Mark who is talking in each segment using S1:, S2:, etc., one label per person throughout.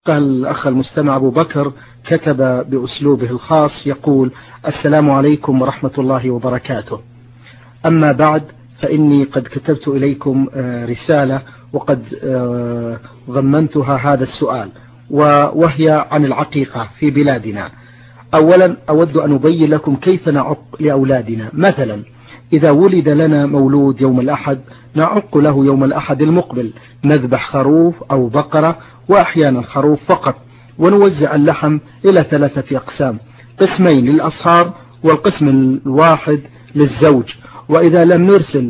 S1: قال الأخ المستمع أبو بكر كتب بأسلوبه الخاص يقول: السلام عليكم ورحمة الله وبركاته. أما بعد، فإني قد كتبت إليكم رسالة وقد ضمنتها هذا السؤال، وهي عن العقيقة في بلادنا. أولا أود أن أبين لكم كيف نعق لأولادنا. مثلا إذا ولد لنا مولود يوم الأحد نعق له يوم الأحد المقبل، نذبح خروف أو بقرة، وأحيانا خروف فقط، ونوزع اللحم إلى 3 أقسام: قسمين للأصهار والقسم الواحد للزوج. وإذا لم نرسل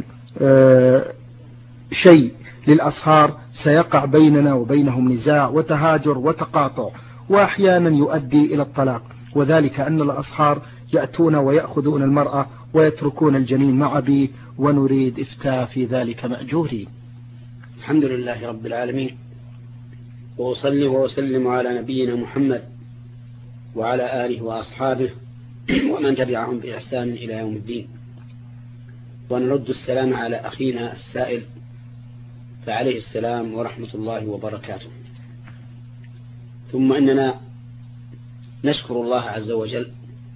S1: شيء للأصهار سيقع بيننا وبينهم نزاع وتهاجر وتقاطع، وأحيانا يؤدي إلى الطلاق، وذلك أن الأصهار يأتون ويأخذون المرأة ويتركون الجنين مع أبيه، ونريد إفتاء في ذلك مأجورين.
S2: الحمد لله رب العالمين، وأصلي وأسلم على نبينا محمد وعلى آله وأصحابه ومن تبعهم بإحسان إلى يوم الدين. ونرد السلام على أخينا السائل، فعليه السلام ورحمة الله وبركاته. ثم إننا نشكر الله عز وجل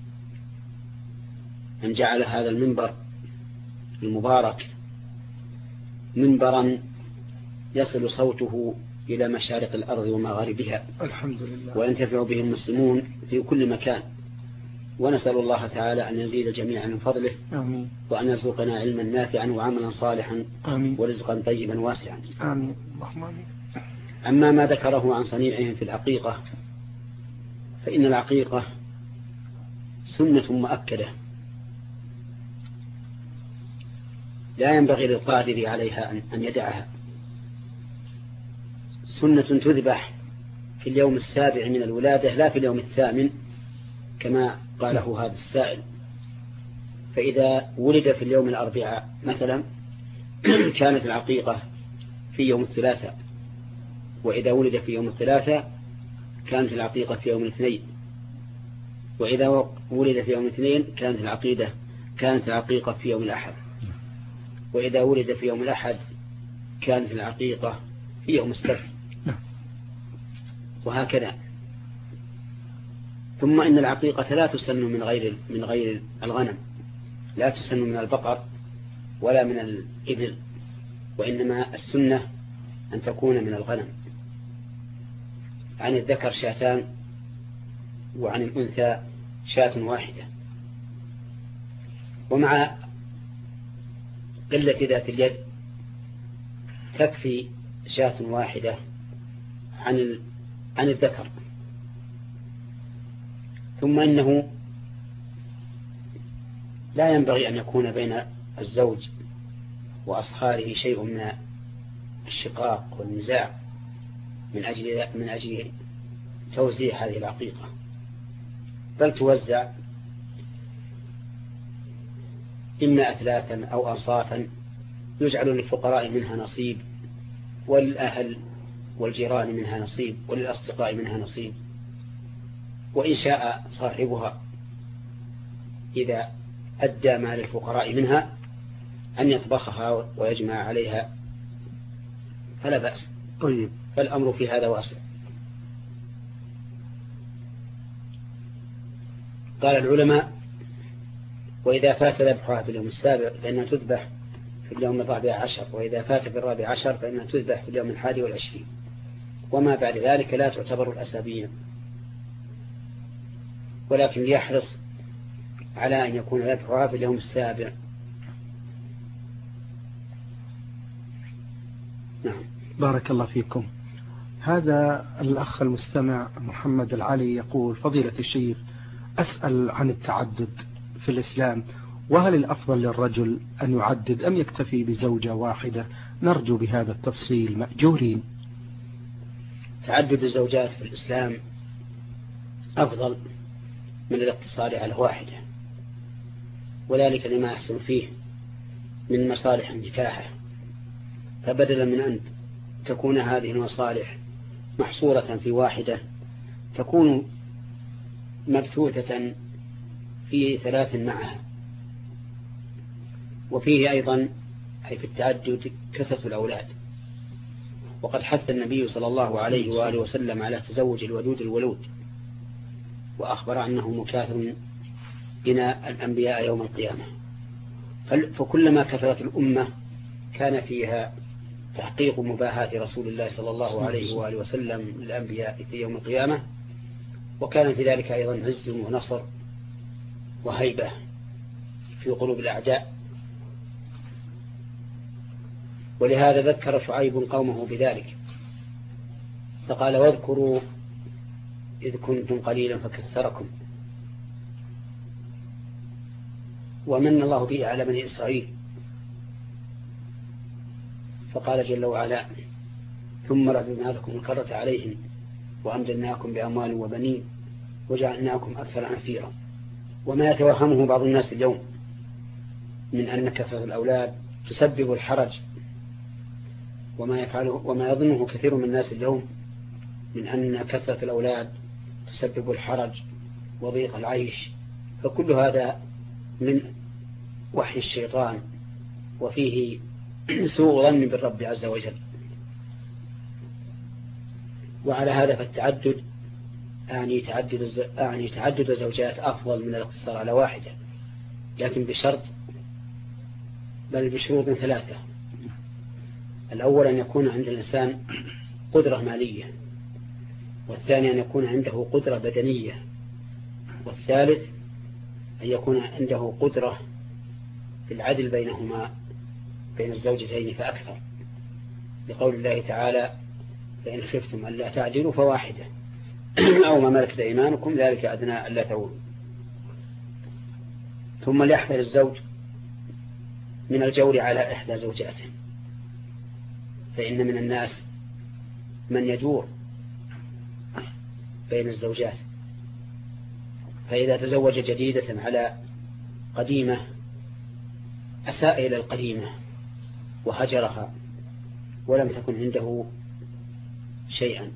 S2: أن جعل هذا المنبر المبارك منبرا يصل صوته إلى مشارق الأرض ومغاربها،
S1: الحمد لله،
S2: وينتفع به المسلمون في كل مكان. ونسأل الله تعالى أن يزيد جميعا من فضله،
S1: آمين،
S2: وأن يرزقنا علما نافعا وعملا صالحا،
S1: آمين،
S2: ورزقا طيبا واسعا،
S1: آمين، اللهم آمين.
S2: أما ما ذكره عن صنيعهم في العقيقة، فإن العقيقة سنة مؤكدة لا ينبغي للقادر عليها أن يدعها. سنة تذبح في اليوم السابع من الولادة، لا في اليوم الثامن كما قاله هذا السائل. فإذا ولد في اليوم الأربعاء مثلا كانت العقيقة في يوم الثلاثاء، وإذا ولد في يوم الثلاثاء كانت العقيقة في يوم الاثنين، وإذا ولد في يوم الاثنين كانت العقيقة في يوم الأحد، وإذا ولد في يوم الأحد كانت العقيقة في يوم السبت، وهكذا. ثم إن العقيقة لا تسن من غير الغنم، لا تسن من البقر ولا من الإبل، وإنما السنة أن تكون من الغنم. عن الذكر شاتان، وعن الأنثى شاة واحدة. ومع قلة ذات اليد تكفي شاة واحدة عن الذكر. ثم إنه لا ينبغي أن يكون بين الزوج وأصهاره شيء من الشقاق والنزاع من أجل توزيع هذه العقيقة، بل توزع إما أثلاثا أو أنصافا، يجعل للفقراء منها نصيب، وللأهل والجيران منها نصيب، وللأصدقاء منها نصيب. وإن شاء صاحبها إذا أدى ما للفقراء منها أن يطبخها ويجمع عليها فلا بأس.
S1: طيب،
S2: فالأمر في هذا واسع. قال العلماء: وإذا فات ذبحها في اليوم السابع فإنها تذبح في اليوم 14، وإذا فات في 14 فإنها تذبح في اليوم 21، وما بعد ذلك لا تعتبر الأسابيع، ولكن ليحرص على أن يكون ذبحها في اليوم السابع. نعم،
S1: بارك الله فيكم. هذا الأخ المستمع محمد العلي يقول: فضيلة الشيخ، أسأل عن التعدد في الإسلام، وهل الأفضل للرجل أن يعدد أم يكتفي بزوجة واحدة؟ نرجو بهذا التفصيل مأجورين.
S2: تعدد الزوجات في الإسلام أفضل من الاقتصار على واحدة، وذلك لما يحصل فيه من مصالح النكاح. فبدلا من أن تكون هذه المصالح محصورة في واحدة، تكون مبثوثة في 3 معها. وفيه أيضا أي في التعدد كثرة الأولاد، وقد حث النبي صلى الله عليه وآله وسلم على تزوج الودود الولود، وأخبر أنه مكاثر بنا الأنبياء يوم القيامة. فكلما كثرت الأمة كان فيها تحقيق مباهات رسول الله صلى الله عليه وآله وسلم للأنبياء في يوم القيامة، وكان في ذلك أيضا عز ونصر وهيبة في قلوب الأعداء. ولهذا ذكر شعيب قومه بذلك فقال: واذكروا إذ كنتم قليلا فكثركم، ومن الله به على بني إسرائيل. فقال جل وعلا: ثم رددنا لكم الكرة عليهم وأمددناكم بأموال وبنين وجعلناكم أكثر نفيرا. وما يتوهمه بعض الناس اليوم من أن كثرة الأولاد تسبب الحرج، وما يظنه كثير من الناس اليوم من أن كثرة الأولاد تسبب الحرج وضيق العيش، فكل هذا من وحي الشيطان، وفيه سوء ظن بالرب عز وجل. وعلى هذا فالتعدد تعدد زوجات أفضل من الاقتصار على واحدة، لكن بشرط، بل بشروط 3. الأول أن يكون عند الإنسان قدرة مالية، والثاني أن يكون عنده قدرة بدنية، والثالث أن يكون عنده قدرة في العدل بينهما بين الزوجتين فأكثر، لقول الله تعالى: فإن خفتم ألا تعدلوا فواحدة أو ما ملكت أيمانكم ذلك أدنى ألا تعولوا. ثم ليحذر الزوج من الجور على إحدى زوجاته، فإن من الناس من يجور بين الزوجات، فإذا تزوج جديدة على قديمة أساء إلى القديمة وهجرها ولم تكن عنده شيئا.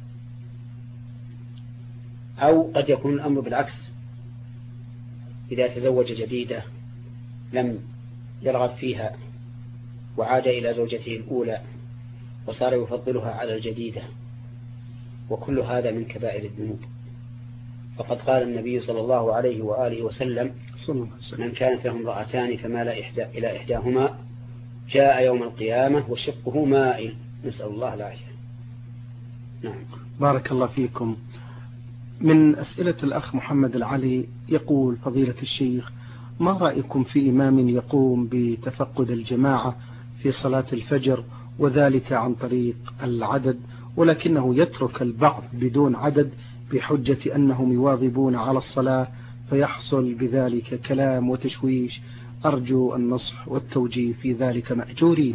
S2: أو قد يكون الأمر بالعكس، إذا تزوج جديدة لم يرغب فيها وعاد إلى زوجته الأولى وصار يفضلها على الجديدة، وكل هذا من كبائر الذنوب. فقد قال النبي صلى الله عليه وآله وسلم: من كانت له امرأتان فمال إلى إحداهما جاء يوم القيامة وشقه مائل، نسأل الله العافية. نعم.
S1: بارك الله فيكم. من أسئلة الأخ محمد العلي يقول: فضيلة الشيخ، ما رأيكم في إمام يقوم بتفقد الجماعة في صلاة الفجر وذلك عن طريق العدد، ولكنه يترك البعض بدون عدد بحجة أنهم يواظبون على الصلاة، فيحصل بذلك كلام وتشويش؟ أرجو النصح والتوجيه في ذلك مأجورين.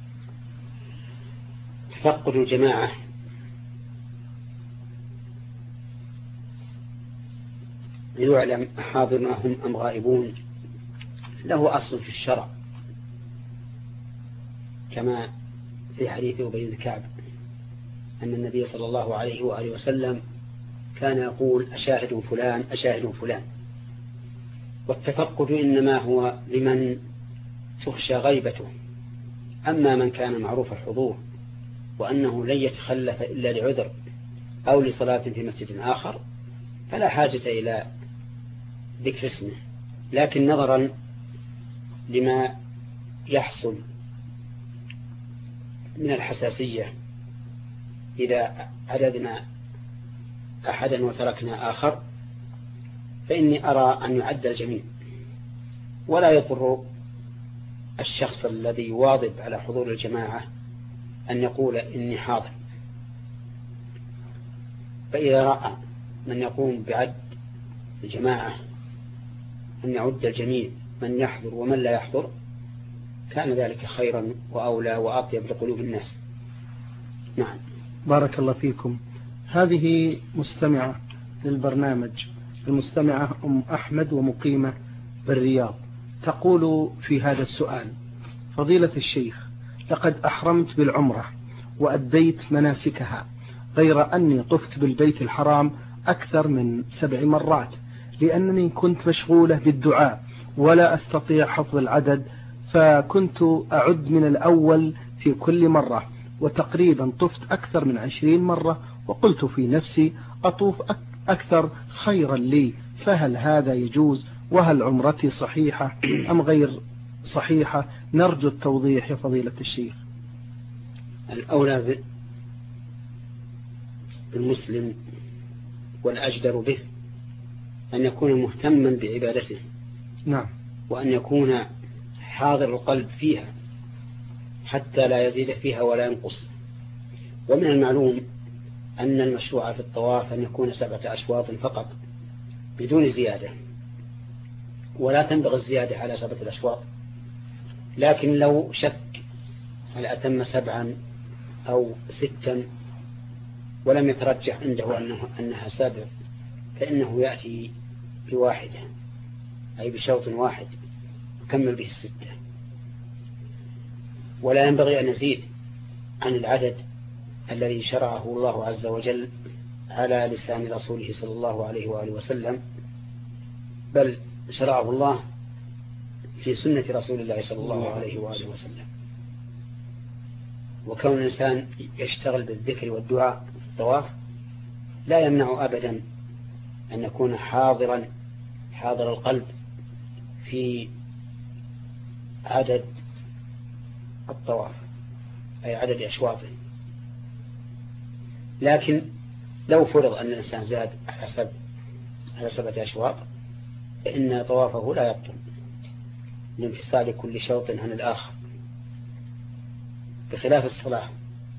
S2: تفقد الجماعة ليعلم حاضرهم أم غائبون له أصل في الشرع، كما في حديث أبي بن كعب أن النبي صلى الله عليه وآله وسلم كان يقول: أشاهد فلان أشاهد فلان. والتفقد إنما هو لمن تخشى غيبته، أما من كان معروف الحضور وأنه لن يتخلف إلا لعذر أو لصلاة في مسجد آخر فلا حاجة إلى ذكر اسمه. لكن نظرا لما يحصل من الحساسية إذا عددنا أحدا وتركنا آخر، فإني أرى أن يعد الجميع، ولا يضر الشخص الذي يواظب على حضور الجماعة أن يقول إني حاضر. فإذا رأى من يقوم بعد الجماعة أن يعد الجميع من يحضر ومن لا يحضر كان ذلك خيرا وأولى وأطيب لقلوب الناس. نعم.
S1: بارك الله فيكم. هذه مستمعة للبرنامج، المستمعة أم أحمد ومقيمة بالرياض، تقول في هذا السؤال: فضيلة الشيخ، لقد أحرمت بالعمرة وأديت مناسكها، غير أني طفت بالبيت الحرام أكثر من 7 مرات، لأنني كنت مشغولة بالدعاء ولا أستطيع حفظ العدد، فكنت أعد من الأول في كل مرة، وتقريبا طفت أكثر من 20 مرة، وقلت في نفسي أطوف أكثر خيرا لي، فهل هذا يجوز؟ وهل عمرتي صحيحة أم غير صحيحة؟ نرجو التوضيح يا فضيلة الشيخ.
S2: الأولى بالمسلم والأجدر به أن يكون مهتما بعبادته،
S1: نعم،
S2: وأن يكون حاضر القلب فيها حتى لا يزيد فيها ولا ينقص. ومن المعلوم أن المشروع في الطواف أن يكون 7 أشواط فقط بدون زيادة، ولا تنبغي الزيادة على 7 أشواط. لكن لو شك هل أتم 7 أو 6 ولم يترجح عنده أنها 7، فإنه يأتي بواحدة، أي بشوط واحد يكمل به 6. ولا ينبغي أن يزيد عن العدد الذي شرعه الله عز وجل على لسان رسوله صلى الله عليه وآله وسلم، بل شرعه الله في سنة رسول الله صلى الله عليه وآله وسلم. وكون الإنسان يشتغل بالذكر والدعاء في الطواف لا يمنع أبدا أن يكون حاضر القلب في عدد الطواف، أي عدد أشواطه. لكن لو فرض أن الإنسان زاد على 7 أشواط فإن طوافه لا يبطل لانفصال كل شوط عن الآخر، بخلاف الصلاة،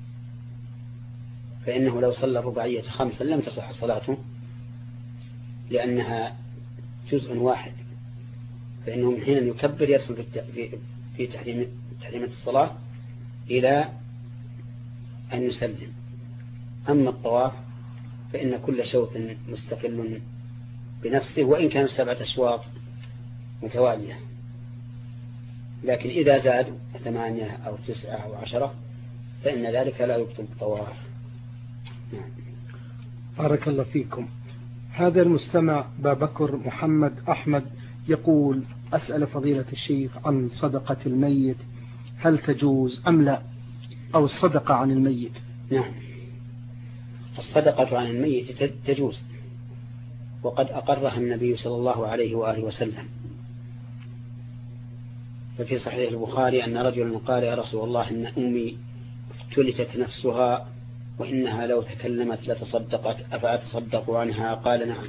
S2: فإنه لو صلى الرباعية 5 لم تصح صلاته لأنها جزء واحد، فإنه من حين يكبر يدخل في تحريمة الصلاة إلى أن يسلم. أما الطواف فإن كل شوط مستقل بنفسه وإن كان 7 أشواط متوالية، لكن إذا زاد 8 أو 9 أو 10 فإن ذلك لا يبطل الطواف.
S1: بارك الله فيكم. هذا المستمع بابكر محمد أحمد يقول: أسأل فضيلة الشيخ عن صدقة الميت، هل تجوز أم لا؟ أو الصدقة عن الميت.
S2: نعم، الصدقة عن الميت تجوز، وقد أقرها النبي صلى الله عليه وآله وسلم. ففي صحيح البخاري أن رجلا قال: يا رسول الله، إن أمي افتلتت نفسها وإنها لو تكلمت لتصدقت، أفأتصدق عنها؟ قال: نعم.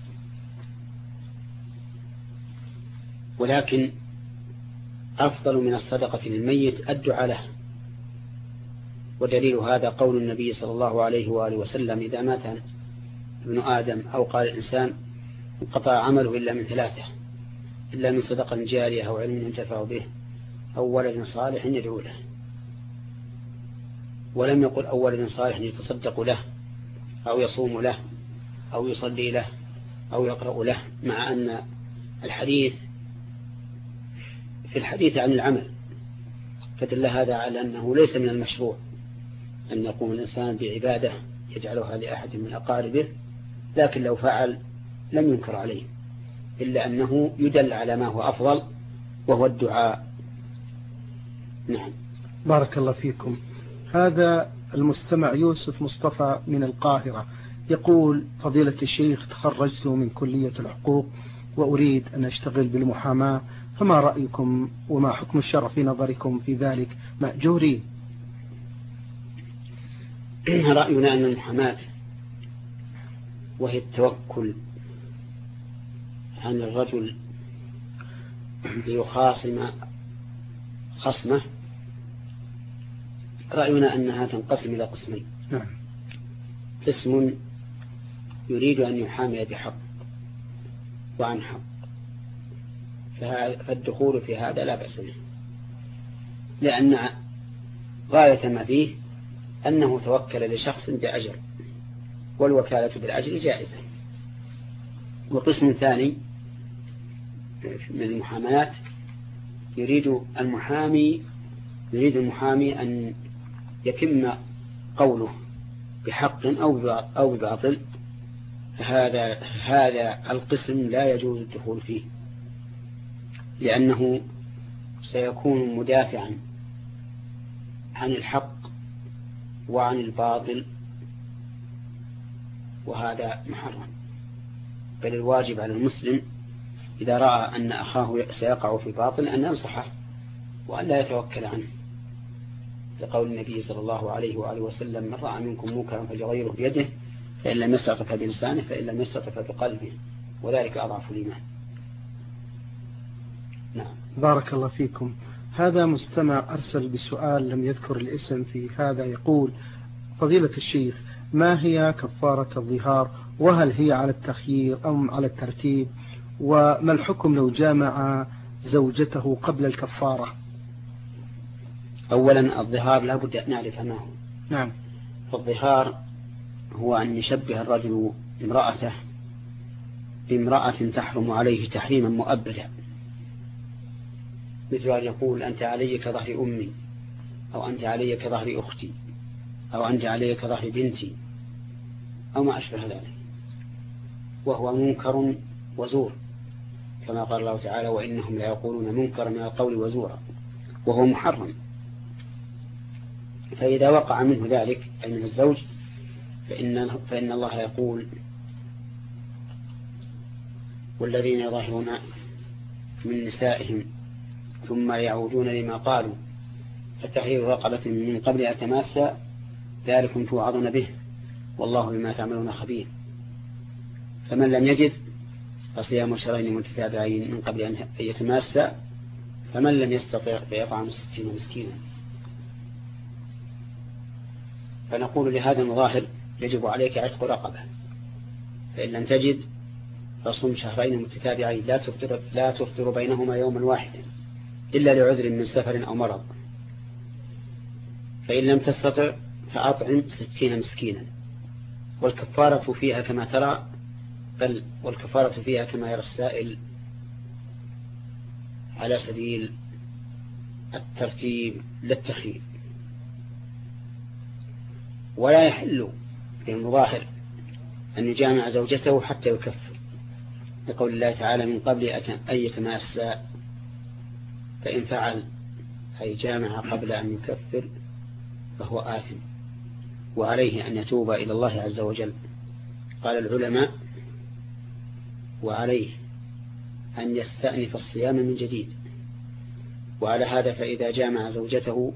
S2: ولكن أفضل من الصدقة للميت الدعاء له، ودليل هذا قول النبي صلى الله عليه وآله وسلم: إذا مات ابن آدم أو قال الإنسان انقطع عمله إلا من 3، إلا من صدقة جارية أو علم ينتفع به أو ولد صالح يدعو له. ولم يقل أو ولد صالح يتصدق له أو يصوم له أو يصلي له أو يقرأ له، مع أن الحديث في الحديث عن العمل، فدل هذا على أنه ليس من المشروع أن يقوم الإنسان بعبادة يجعلها لأحد من أقاربه، لكن لو فعل لم ينكر عليه، إلا أنه يدل على ما هو أفضل وهو الدعاء. نعم.
S1: بارك الله فيكم. هذا المستمع يوسف مصطفى من القاهرة يقول: فضيلة الشيخ، تخرجت من كلية الحقوق وأريد أن أشتغل بالمحاماة، فما رأيكم وما حكم الشرع في نظركم في ذلك؟ مأجورين.
S2: رأينا أن المحاماة وهي التوكل عن الرجل ليخاصم خصمه، رأينا أنها تنقسم إلى قسمين.
S1: نعم.
S2: قسم يريد أن يحامي بحق وعن حق، فالدخول في هذا لا بأس به، لأن غاية ما فيه أنه توكل لشخص بأجر، والوكالة بالأجر جائزة. وقسم ثاني من المحامات يريد المحامي أن يتم قوله بحق أو بباطل، هذا القسم لا يجوز الدخول فيه، لأنه سيكون مدافعا عن الحق وعن الباطل، وهذا محرم. بل الواجب على المسلم إذا رأى أن أخاه سيقع في باطل أن ينصحه وأن لا يتوكل عنه، لقول النبي صلى الله عليه وآله وسلم: من رأى منكم منكرا فليغيره بيده، فإن لم يستطع فبلسانه، فإن لم يستطع فبقلبه، وذلك أضعف الإيمان. نعم.
S1: بارك الله فيكم. هذا مستمع أرسل بسؤال لم يذكر الاسم في هذا، يقول: فضيلة الشيخ، ما هي كفارة الظهار، وهل هي على التخيير أم على الترتيب، وما الحكم لو جامع زوجته قبل الكفارة؟
S2: أولا الظهار لا بد أن نعرف ما هو.
S1: نعم.
S2: فالظهار هو أن يشبه الرجل امرأته بامرأة تحرم عليه تحريما مؤبدا، مثل أن يقول: أنت علي كظهر أمي، أو أنت علي كظهر أختي، أو أنت علي كظهر بنتي، أو ما أشبه ذلك، وهو منكر وزور، كما قال الله تعالى: وإنهم لا يقولون منكر من القول وزورا، وهو محرم. فإذا وقع منه ذلك أي من الزوج فإن الله يقول: والذين يظاهرون من نسائهم ثم يعودون لما قالوا فتحرير رقبة من قبل أن يتماسا ذلكم توعظون به والله بما تعملون خبير. فمن لم يجد فصيام شهرين متتابعين من قبل أن يتماسا، فمن لم يستطع فيطعم 60 مسكينا. فنقول لهذا المظاهر: يجب عليك عتق رقبة، فإن لم تجد فصم شهرين متتابعين لا تفطر بينهما يوما واحدا إلا لعذر من سفر أو مرض. فإن لم تستطع فأطعم 60 مسكينا. والكفارة فيها كما ترى، بل والكفارة فيها كما يرى السائل على سبيل الترتيب للتخيير. ولا يحل للمظاهر أن يجامع زوجته حتى يكفر، لقول الله تعالى: من قبل أن يتماسا، فإن فعل أي جامع قبل أن يكفر فهو آثم، وعليه أن يتوب إلى الله عز وجل. قال العلماء: وعليه أن يستأنف الصيام من جديد. وعلى هذا فإذا جامع زوجته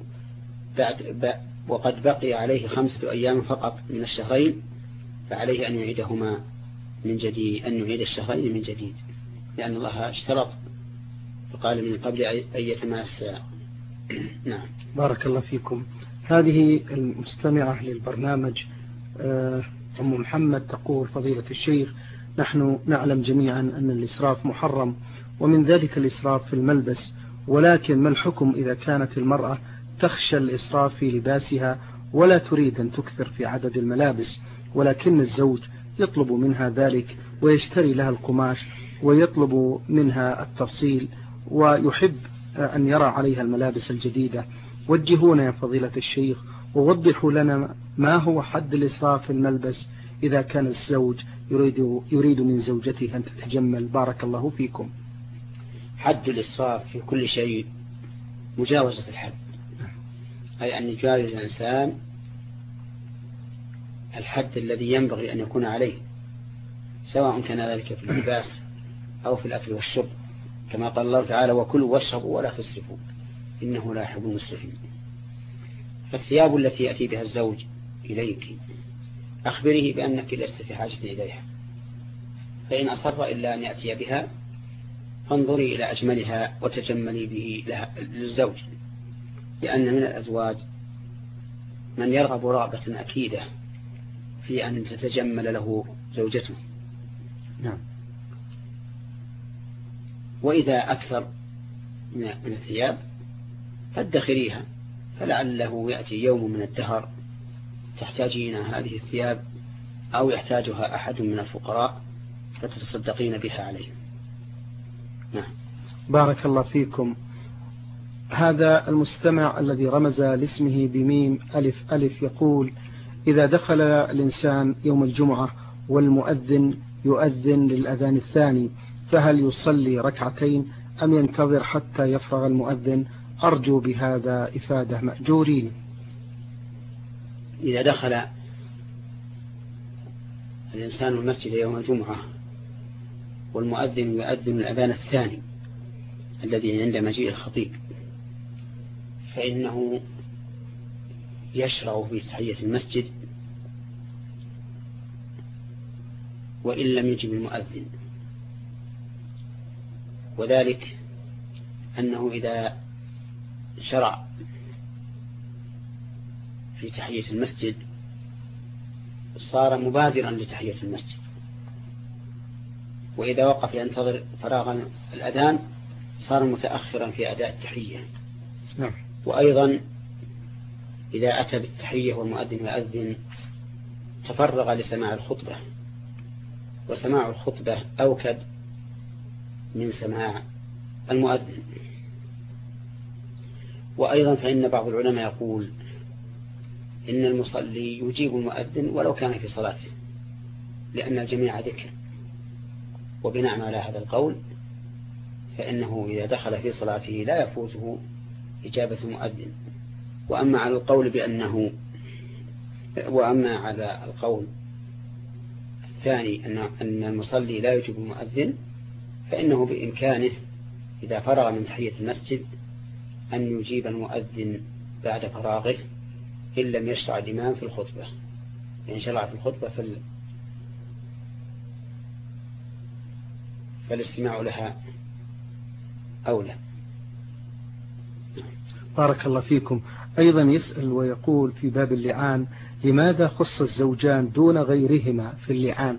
S2: وقد بقي عليه 5 أيام فقط من الشهرين، فعليه أن يعيدهما من جديد، أن يعيد الشهرين من جديد، لأن الله اشترط فقال: من قبل أن يتماسا. نعم.
S1: بارك الله فيكم. هذه المستمعة للبرنامج أم محمد تقول: فضيلة الشيخ، نحن نعلم جميعا أن الإسراف محرم، ومن ذلك الإسراف في الملبس، ولكن ما الحكم إذا كانت المرأة تخشى الإسراف في لباسها ولا تريد أن تكثر في عدد الملابس، ولكن الزوج يطلب منها ذلك ويشتري لها القماش ويطلب منها التفصيل ويحب أن يرى عليها الملابس الجديدة؟ وجهونا يا فضيلة الشيخ ووضحوا لنا ما هو حد الإسراف في الملبس إذا كان الزوج يريد من زوجته أن تتجمل. بارك الله فيكم.
S2: حد الإسراف في كل شيء مجاوزة الحد، أي أن يجاوز الإنسان الحد الذي ينبغي أن يكون عليه، سواء كان ذلك في اللباس أو في الأكل والشرب، كما قال الله تعالى: وكلوا واشربوا ولا تسرفوا إنه لا يحب المسرفين. فالثياب التي يأتي بها الزوج إليك أخبره بأنك لست في حاجة إليها، فإن أصر إلا أن يأتي بها فانظري إلى أجملها وتجملي به للزوج، لأن من الأزواج من يرغب رغبة أكيدة في أن تتجمل له زوجته.
S1: نعم.
S2: وإذا أكثر من الثياب فادخريها، فلعله يأتي يوم من الدهر تحتاجين هذه الثياب أو يحتاجها أحد من الفقراء فتتصدقين بها عليهم. نعم.
S1: بارك الله فيكم. هذا المستمع الذي رمز لاسمه بميم ألف ألف يقول: إذا دخل الإنسان يوم الجمعة والمؤذن يؤذن للأذان الثاني، فهل يصلي ركعتين أم ينتظر حتى يفرغ المؤذن؟ أرجو بهذا إفادة مأجورين.
S2: إذا دخل الإنسان المسجد يوم الجمعة والمؤذن يؤذن الأذان الثاني الذي عند مجيء الخطيب، فإنه يشرع في تحية المسجد وإن لم يجب المؤذن، وذلك أنه إذا شرع في تحية المسجد صار مبادرا لتحية المسجد، وإذا وقف ينتظر فراغ الأذان صار متأخرا في أداء التحية. وأيضا إذا أتى بالتحية والمؤذن يؤذن تفرغ لسماع الخطبة، وسماع الخطبة أوكد من سماع المؤذن. وأيضا فإن بعض العلماء يقول إن المصلي يجيب المؤذن ولو كان في صلاته، لأن الجميع ذكر، وبناء على هذا القول فإنه إذا دخل في صلاته لا يفوته إجابة المؤذن. وأما على القول الثاني أن المصلي لا يجيب المؤذن، فإنه بإمكانه إذا فرغ من تحية المسجد أن يجيب المؤذن بعد فراغه إن لم يشرع الإمام في الخطبة. إن شرع في الخطبة فالاستماع لها أولى.
S1: بارك الله فيكم. أيضا يسأل ويقول في باب اللعان: لماذا خص الزوجان دون غيرهما في اللعان؟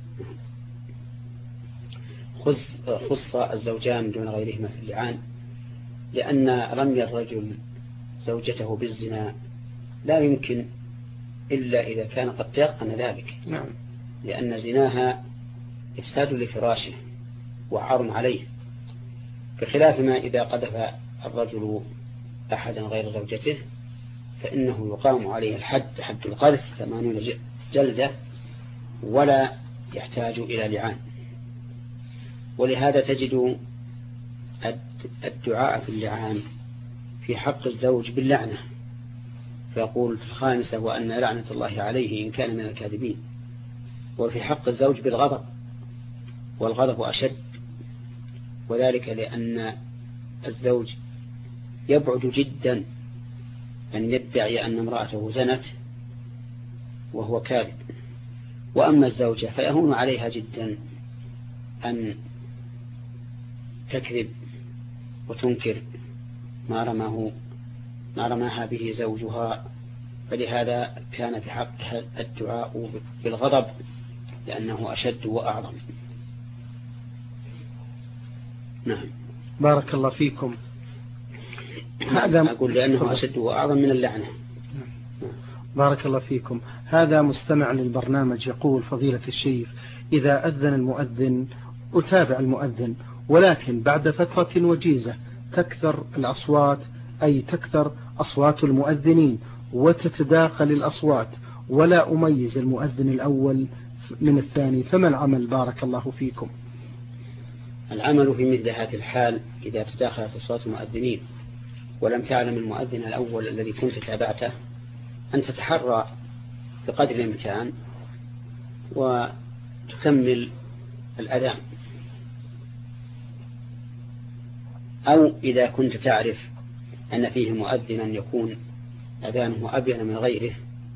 S2: خص الزوجان دون غيرهما في اللعان لأن رمي الرجل زوجته بالزنا لا يمكن إلا إذا كان قد تيقن ذلك.
S1: نعم.
S2: لأن زناها إفساد لفراشه وعار عليه، بخلاف ما إذا قذف الرجل أحدا غير زوجته فإنه يقام عليه الحد، حد القذف 80 جلدة، ولا يحتاج إلى لعان. ولهذا تجد الدعاء في اللعان في حق الزوج باللعنة، فيقول في الخامسة: وأن لعنة الله عليه إن كان من الكاذبين. وفي حق الزوج بالغضب، والغضب أشد، وذلك لأن الزوج يبعد جدا أن يدعي أن امرأته زنت وهو كاذب. وأما الزوجة فيهون عليها جدا أن تكذب وتنكر ما رماها به زوجها، فلهذا كان في حقها الدعاء بالغضب لأنه أشد وأعظم. نعم.
S1: بارك الله فيكم.
S2: هذا أقول لأنه أشد وأعظم من اللعنة.
S1: بارك الله فيكم. هذا مستمع للبرنامج يقول: فضيلة الشيخ، إذا أذن المؤذن أتابع المؤذن، ولكن بعد فترة وجيزة تكثر الأصوات، أي تكثر أصوات المؤذنين وتتداخل الأصوات، ولا أميز المؤذن الأول من الثاني، فما العمل بارك الله فيكم؟
S2: العمل في مثل هذه الحال إذا تداخلت أصوات المؤذنين ولم تعلم المؤذن الأول الذي كنت تابعته أن تتحرى بقدر الإمكان وتكمل الأذان، أو إذا كنت تعرف أن فيه مؤذنا يكون أذانه أبين من غيره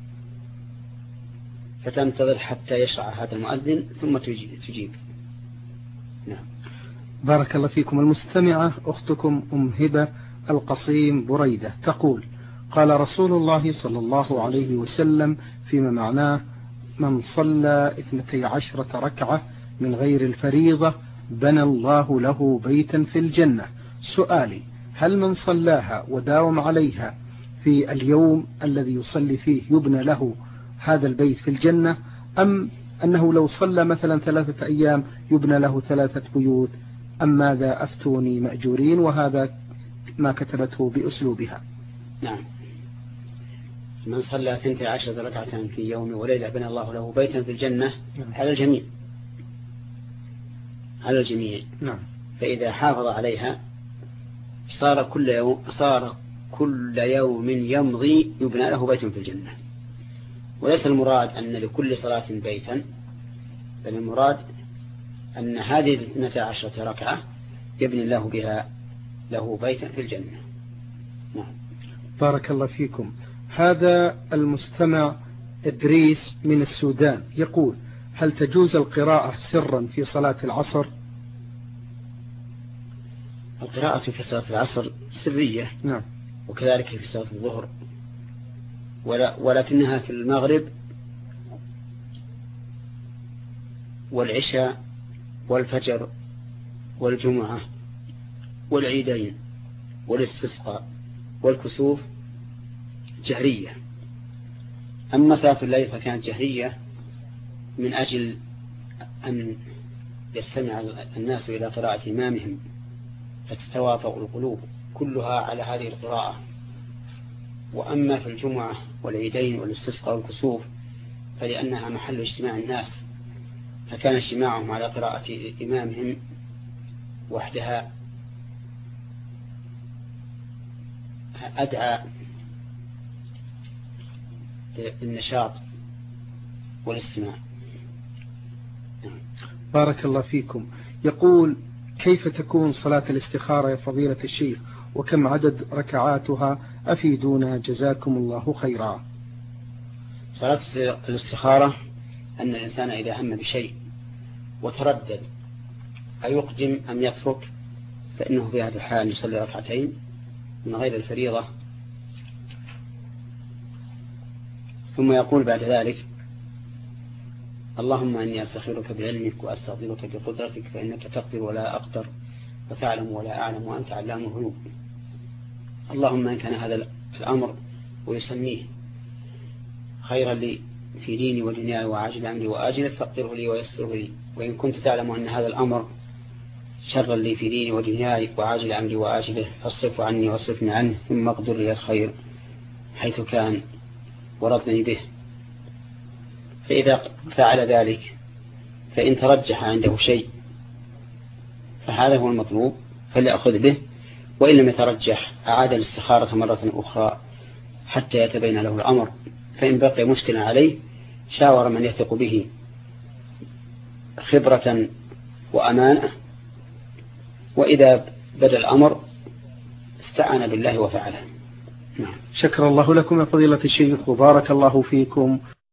S2: فتنتظر حتى يشرع هذا المؤذن ثم تجيب. نعم.
S1: بارك الله فيكم. المستمعة أختكم أم هبة القصيم بريدة تقول: قال رسول الله صلى الله عليه وسلم فيما معناه: من صلى 12 ركعة من غير الفريضة بنى الله له بيتا في الجنة. سؤالي: هل من صلاها وداوم عليها في اليوم الذي يصلي فيه يبنى له هذا البيت في الجنة، أم أنه لو صلى مثلا 3 أيام يبنى له 3 بيوت، أم ماذا؟ أفتوني مأجورين. وهذا ما كتبته بأسلوبها.
S2: نعم. من صلى 12 ركعة في يوم وليلة بنى الله له بيتا في الجنة على الجميع، على الجميع.
S1: نعم.
S2: فإذا حافظ عليها صار كل يوم يمضي يبنى له بيت في الجنة. وليس المراد أن لكل صلاة بيتا، بل المراد أن هذه 12 ركعة يبني الله بها له بيتا في الجنة. نعم.
S1: بارك الله فيكم. هذا المستمع إدريس من السودان يقول: هل تجوز القراءة سرا في صلاة العصر؟
S2: القراءة في صلاة العصر سرية.
S1: نعم.
S2: وكذلك في صلاة الظهر، ولكنها في المغرب والعشاء والفجر والجمعة والعيدين والاستسقاء والكسوف جهرية. أما صلاة الليل فكانت جهرية من أجل أن يستمع الناس إلى قراءة إمامهم فتتواطأ القلوب كلها على هذه القراءة. وأما في الجمعة والعيدين والاستسقاء والكسوف فلأنها محل اجتماع الناس، فكان اجتماعهم على قراءة إمامهم وحدها أدعى للنشاط والاستماع.
S1: بارك الله فيكم. يقول: كيف تكون صلاة الاستخارة يا فضيلة الشيخ، وكم عدد ركعاتها؟ أفيدونا جزاكم الله خيرا.
S2: صلاة الاستخارة أن الإنسان إذا هم بشيء وتردد أيقدم أم يترك، فإنه في هذا الحال يصلي ركعتين من غير الفريضة، ثم يقول بعد ذلك: اللهم إني أستخيرك بعلمك وأستغفرك بقدرتك فإنك تقدر ولا أقدر وتعلم ولا أعلم وأنت علام الغيوب. اللهم إن كان هذا الأمر ويسميه خيرا لي في ديني ودنياي وعاجل أمري وآجله فاقدره لي ويسره لي، وإن كنت تعلم أن هذا الأمر شرا لي في ديني ودنياي وعاجل أمري وآجله فاصرفه عني واصرفني عنه، ثم اقدر لي الخير حيث كان ورضني به. فإذا فعل ذلك فإن ترجح عنده شيء فهذا هو المطلوب فليأخذ به، وإن لم يترجح أعاد الاستخارة مرة أخرى حتى يتبين له الأمر، فإن بقي مشكلة عليه شاور من يثق به خبرة وأمانة، وإذا بدا الأمر استعان بالله وفعله. نعم.
S1: شكر الله لكم يا فضيلة الشيخ وبارك الله فيكم.